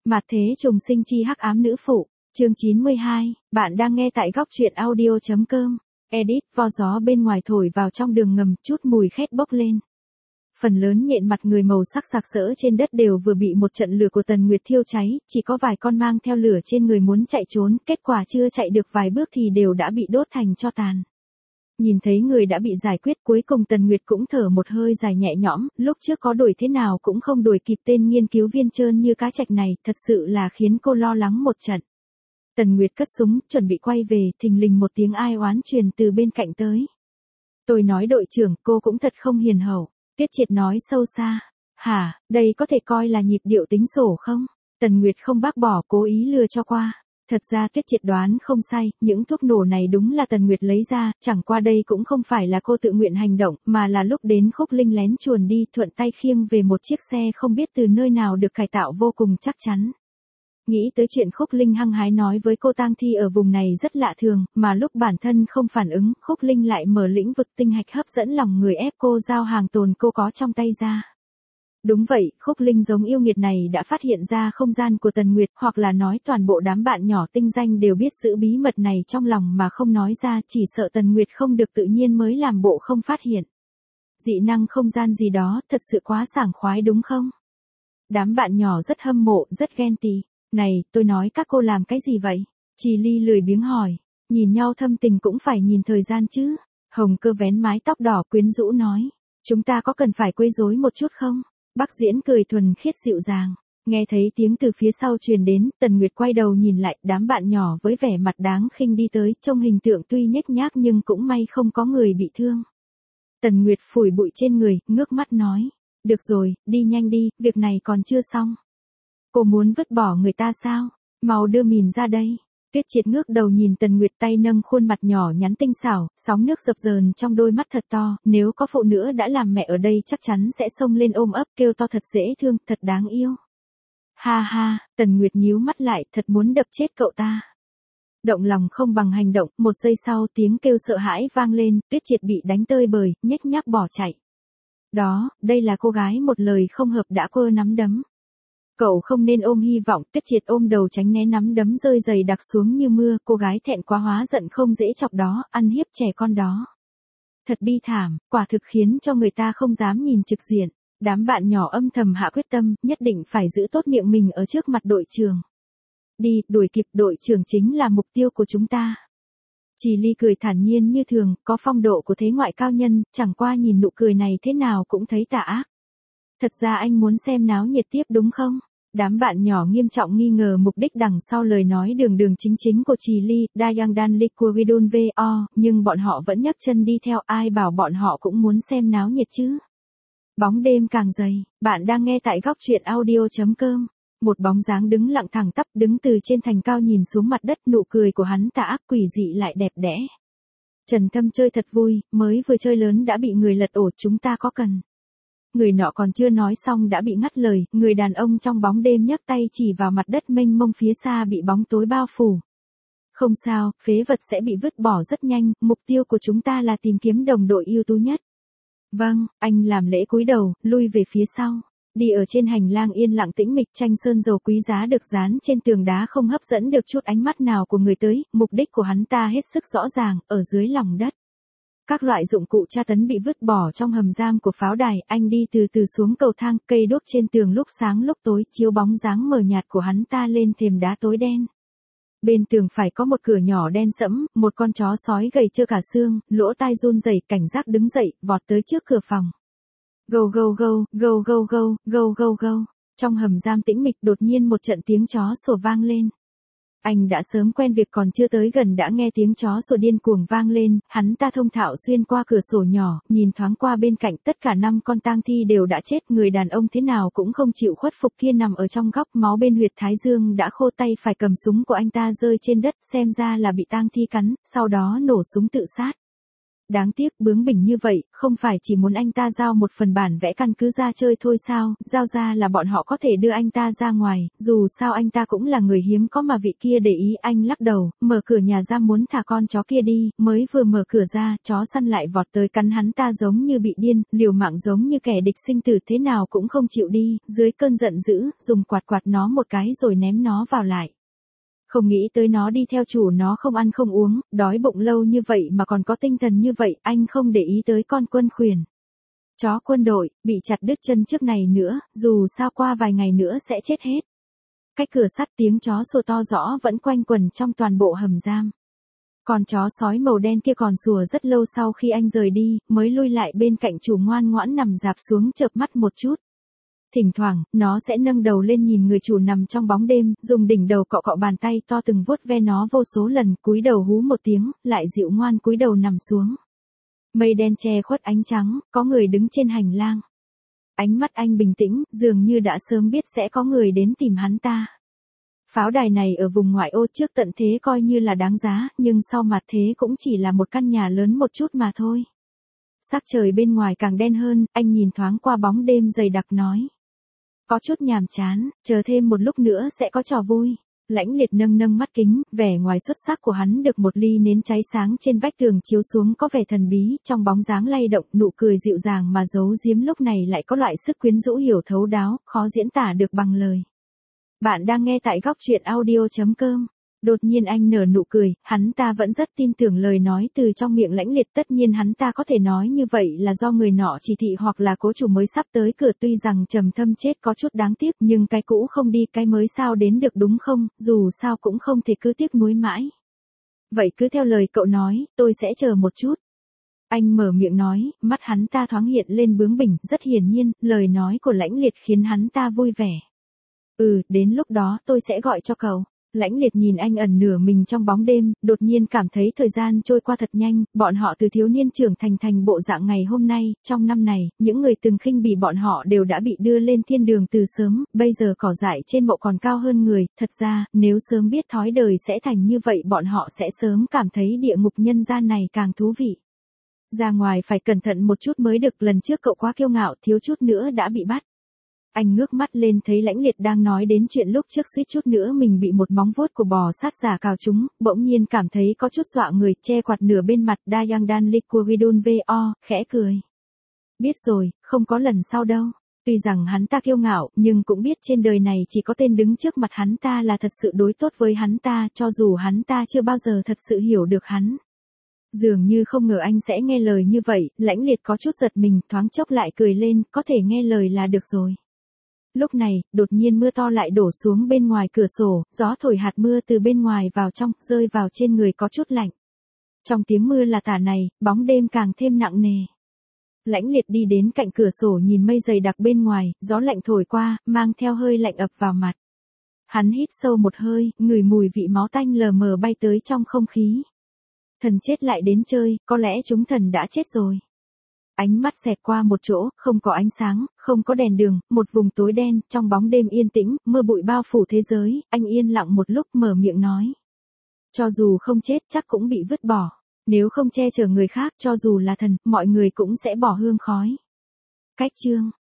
Mạt thế trùng sinh chi hắc ám nữ phụ, chương 92, bạn đang nghe tại góc truyện audio.com. Edit, vo gió bên ngoài thổi vào trong đường ngầm, chút mùi khét bốc lên. Phần lớn nhện mặt người màu sắc sặc sỡ trên đất đều vừa bị một trận lửa của Tần Nguyệt thiêu cháy, chỉ có vài con mang theo lửa trên người muốn chạy trốn, kết quả chưa chạy được vài bước thì đều đã bị đốt thành tro tàn. Nhìn thấy người đã bị giải quyết, cuối cùng Tần Nguyệt cũng thở một hơi dài nhẹ nhõm, lúc trước có đuổi thế nào cũng không đuổi kịp tên nghiên cứu viên trơn như cá trạch này, thật sự là khiến cô lo lắng một trận. Tần Nguyệt cất súng, chuẩn bị quay về, thình lình một tiếng ai oán truyền từ bên cạnh tới. Tôi nói đội trưởng, cô cũng thật không hiền hậu. Tiết Triệt nói sâu xa. Hả, đây có thể coi là nhịp điệu tính sổ không? Tần Nguyệt không bác bỏ, cố ý lừa cho qua. Thật ra Tiết Triệt đoán không sai, những thuốc nổ này đúng là Tần Nguyệt lấy ra, chẳng qua đây cũng không phải là cô tự nguyện hành động, mà là lúc đến Khúc Linh lén chuồn đi, thuận tay khiêng về một chiếc xe không biết từ nơi nào được cải tạo vô cùng chắc chắn. Nghĩ tới chuyện Khúc Linh hăng hái nói với cô tang thi ở vùng này rất lạ thường, mà lúc bản thân không phản ứng, Khúc Linh lại mở lĩnh vực tinh hạch hấp dẫn lòng người ép cô giao hàng tồn cô có trong tay ra. Đúng vậy, Khúc Linh giống yêu nghiệt này đã phát hiện ra không gian của Tần Nguyệt, hoặc là nói toàn bộ đám bạn nhỏ tinh danh đều biết giữ bí mật này trong lòng mà không nói ra, chỉ sợ Tần Nguyệt không được tự nhiên mới làm bộ không phát hiện. Dị năng không gian gì đó, thật sự quá sảng khoái đúng không? Đám bạn nhỏ rất hâm mộ, rất ghen tị. Này, tôi nói các cô làm cái gì vậy? Trì Ly lười biếng hỏi. Nhìn nhau thâm tình cũng phải nhìn thời gian chứ. Hồng Cơ vén mái tóc đỏ quyến rũ nói. Chúng ta có cần phải quấy rối một chút không? Bắc Diễn cười thuần khiết dịu dàng. Nghe thấy tiếng từ phía sau truyền đến, Tần Nguyệt quay đầu nhìn lại, đám bạn nhỏ với vẻ mặt đáng khinh đi tới, trông hình tượng tuy nhếch nhác nhưng cũng may không có người bị thương. Tần Nguyệt phủi bụi trên người, ngước mắt nói. Được rồi, đi nhanh đi, việc này còn chưa xong. Cô muốn vứt bỏ người ta sao? Mau đưa mìn ra đây. Tiết Triệt ngước đầu nhìn Tần Nguyệt, tay nâng khuôn mặt nhỏ nhắn tinh xảo, sóng nước dập dờn trong đôi mắt thật to, nếu có phụ nữ đã làm mẹ ở đây chắc chắn sẽ xông lên ôm ấp kêu to thật dễ thương, thật đáng yêu. Ha ha, Tần Nguyệt nhíu mắt lại, thật muốn đập chết cậu ta. Động lòng không bằng hành động, một giây sau tiếng kêu sợ hãi vang lên, Tiết Triệt bị đánh tơi bời, nhếch nhác bỏ chạy. Đó, đây là cô gái một lời không hợp đã quơ nắm đấm. Cậu không nên ôm hy vọng, Tiết Triệt ôm đầu tránh né nắm đấm rơi dày đặc xuống như mưa, cô gái thẹn quá hóa giận không dễ chọc đó, ăn hiếp trẻ con đó. Thật bi thảm, quả thực khiến cho người ta không dám nhìn trực diện. Đám bạn nhỏ âm thầm hạ quyết tâm, nhất định phải giữ tốt miệng mình ở trước mặt đội trưởng. Đi, đuổi kịp, đội trưởng chính là mục tiêu của chúng ta. Trì Ly cười thản nhiên như thường, có phong độ của thế ngoại cao nhân, chẳng qua nhìn nụ cười này thế nào cũng thấy tà ác. Thật ra anh muốn xem náo nhiệt tiếp đúng không? Đám bạn nhỏ nghiêm trọng nghi ngờ mục đích đằng sau lời nói đường đường chính chính của Trì Ly, Dayang Dan Liquidun VO, nhưng bọn họ vẫn nhấc chân đi theo, ai bảo bọn họ cũng muốn xem náo nhiệt chứ. Bóng đêm càng dày, bạn đang nghe tại góc truyện audio.com. Một bóng dáng đứng lặng thẳng tắp, đứng từ trên thành cao nhìn xuống mặt đất, nụ cười của hắn tà ác quỷ dị lại đẹp đẽ. Trần Thâm chơi thật vui, mới vừa chơi lớn đã bị người lật ổ, chúng ta có cần. Người nọ còn chưa nói xong đã bị ngắt lời, người đàn ông trong bóng đêm nhấc tay chỉ vào mặt đất mênh mông phía xa bị bóng tối bao phủ. Không sao, phế vật sẽ bị vứt bỏ rất nhanh, mục tiêu của chúng ta là tìm kiếm đồng đội ưu tú nhất. Vâng, anh làm lễ cúi đầu, lui về phía sau. Đi ở trên hành lang yên lặng tĩnh mịch, tranh sơn dầu quý giá được dán trên tường đá không hấp dẫn được chút ánh mắt nào của người tới, mục đích của hắn ta hết sức rõ ràng, ở dưới lòng đất. Các loại dụng cụ tra tấn bị vứt bỏ trong hầm giam của pháo đài, anh đi từ từ xuống cầu thang, cây đuốc trên tường lúc sáng lúc tối, chiếu bóng dáng mờ nhạt của hắn ta lên thềm đá tối đen. Bên tường phải có một cửa nhỏ đen sẫm, một con chó sói gầy trơ cả xương, lỗ tai run rẩy, cảnh giác đứng dậy, vọt tới trước cửa phòng. Go go go, go go go, go go go. Trong hầm giam tĩnh mịch đột nhiên một trận tiếng chó sủa vang lên. Anh đã sớm quen việc còn chưa tới gần đã nghe tiếng chó sủa điên cuồng vang lên, hắn ta thông thạo xuyên qua cửa sổ nhỏ, nhìn thoáng qua bên cạnh tất cả 5 con tang thi đều đã chết, người đàn ông thế nào cũng không chịu khuất phục kia nằm ở trong góc, máu bên huyệt thái dương đã khô, tay phải cầm súng của anh ta rơi trên đất, xem ra là bị tang thi cắn, sau đó nổ súng tự sát. Đáng tiếc bướng bỉnh như vậy, không phải chỉ muốn anh ta giao một phần bản vẽ căn cứ ra chơi thôi sao, giao ra là bọn họ có thể đưa anh ta ra ngoài, dù sao anh ta cũng là người hiếm có mà vị kia để ý. Anh lắc đầu, mở cửa nhà ra muốn thả con chó kia đi, mới vừa mở cửa ra, chó săn lại vọt tới cắn hắn ta giống như bị điên, liều mạng giống như kẻ địch sinh tử thế nào cũng không chịu đi, dưới cơn giận dữ, dùng quạt quạt nó một cái rồi ném nó vào lại. Không nghĩ tới nó đi theo chủ nó không ăn không uống, đói bụng lâu như vậy mà còn có tinh thần như vậy, anh không để ý tới con quân khuyển. Chó quân đội, bị chặt đứt chân trước này nữa, dù sao qua vài ngày nữa sẽ chết hết. Cách cửa sắt tiếng chó sủa to rõ vẫn quanh quẩn trong toàn bộ hầm giam. Con chó sói màu đen kia còn sủa rất lâu sau khi anh rời đi, mới lui lại bên cạnh chủ ngoan ngoãn nằm rạp xuống chợp mắt một chút. Thỉnh thoảng, nó sẽ nâng đầu lên nhìn người chủ nằm trong bóng đêm, dùng đỉnh đầu cọ cọ bàn tay to từng vuốt ve nó vô số lần, cúi đầu hú một tiếng, lại dịu ngoan cúi đầu nằm xuống. Mây đen che khuất ánh trắng, có người đứng trên hành lang. Ánh mắt anh bình tĩnh, dường như đã sớm biết sẽ có người đến tìm hắn ta. Pháo đài này ở vùng ngoại ô trước tận thế coi như là đáng giá, nhưng sau mặt thế cũng chỉ là một căn nhà lớn một chút mà thôi. Sắc trời bên ngoài càng đen hơn, anh nhìn thoáng qua bóng đêm dày đặc nói. Có chút nhàm chán, chờ thêm một lúc nữa sẽ có trò vui. Lãnh Liệt nâng nâng mắt kính, vẻ ngoài xuất sắc của hắn được một ly nến cháy sáng trên vách tường chiếu xuống có vẻ thần bí, trong bóng dáng lay động, nụ cười dịu dàng mà giấu giếm lúc này lại có loại sức quyến rũ hiểu thấu đáo, khó diễn tả được bằng lời. Bạn đang nghe tại góc truyện audio.com. Đột nhiên anh nở nụ cười, hắn ta vẫn rất tin tưởng lời nói từ trong miệng Lãnh Liệt, tất nhiên hắn ta có thể nói như vậy là do người nọ chỉ thị hoặc là cố chủ mới sắp tới cửa, tuy rằng Trầm Thâm chết có chút đáng tiếc, nhưng cái cũ không đi cái mới sao đến được đúng không, dù sao cũng không thể cứ tiếc nuối mãi. Vậy cứ theo lời cậu nói, tôi sẽ chờ một chút. Anh mở miệng nói, mắt hắn ta thoáng hiện lên bướng bỉnh, rất hiển nhiên, lời nói của Lãnh Liệt khiến hắn ta vui vẻ. Đến lúc đó tôi sẽ gọi cho cậu. Lãnh Liệt nhìn anh ẩn nửa mình trong bóng đêm, đột nhiên cảm thấy thời gian trôi qua thật nhanh, bọn họ từ thiếu niên trưởng thành bộ dạng ngày hôm nay, trong năm này, những người từng khinh bỉ bọn họ đều đã bị đưa lên thiên đường từ sớm, bây giờ cỏ dại trên mộ còn cao hơn người, thật ra, nếu sớm biết thói đời sẽ thành như vậy bọn họ sẽ sớm cảm thấy địa ngục nhân gian này càng thú vị. Ra ngoài phải cẩn thận một chút mới được, lần trước cậu quá kiêu ngạo thiếu chút nữa đã bị bắt. Anh ngước mắt lên thấy Lãnh Liệt đang nói đến chuyện lúc trước suýt chút nữa mình bị một móng vuốt của bò sát giả cào trúng, bỗng nhiên cảm thấy có chút dọa người, che quạt nửa bên mặt, Dayang Dan Liquidun VO, khẽ cười. Biết rồi, không có lần sau đâu. Tuy rằng hắn ta kiêu ngạo, nhưng cũng biết trên đời này chỉ có tên đứng trước mặt hắn ta là thật sự đối tốt với hắn ta, cho dù hắn ta chưa bao giờ thật sự hiểu được hắn. Dường như không ngờ anh sẽ nghe lời như vậy, Lãnh Liệt có chút giật mình, thoáng chốc lại cười lên, có thể nghe lời là được rồi. Lúc này, đột nhiên mưa to lại đổ xuống bên ngoài cửa sổ, gió thổi hạt mưa từ bên ngoài vào trong, rơi vào trên người có chút lạnh. Trong tiếng mưa là tả này, bóng đêm càng thêm nặng nề. Lãnh Liệt đi đến cạnh cửa sổ nhìn mây dày đặc bên ngoài, gió lạnh thổi qua, mang theo hơi lạnh ập vào mặt. Hắn hít sâu một hơi, ngửi mùi vị máu tanh lờ mờ bay tới trong không khí. Thần chết lại đến chơi, có lẽ chúng thần đã chết rồi. Ánh mắt xẹt qua một chỗ, không có ánh sáng, không có đèn đường, một vùng tối đen, trong bóng đêm yên tĩnh, mưa bụi bao phủ thế giới, anh yên lặng một lúc mở miệng nói. Cho dù không chết chắc cũng bị vứt bỏ. Nếu không che chở người khác, cho dù là thần, mọi người cũng sẽ bỏ hương khói. Cách chương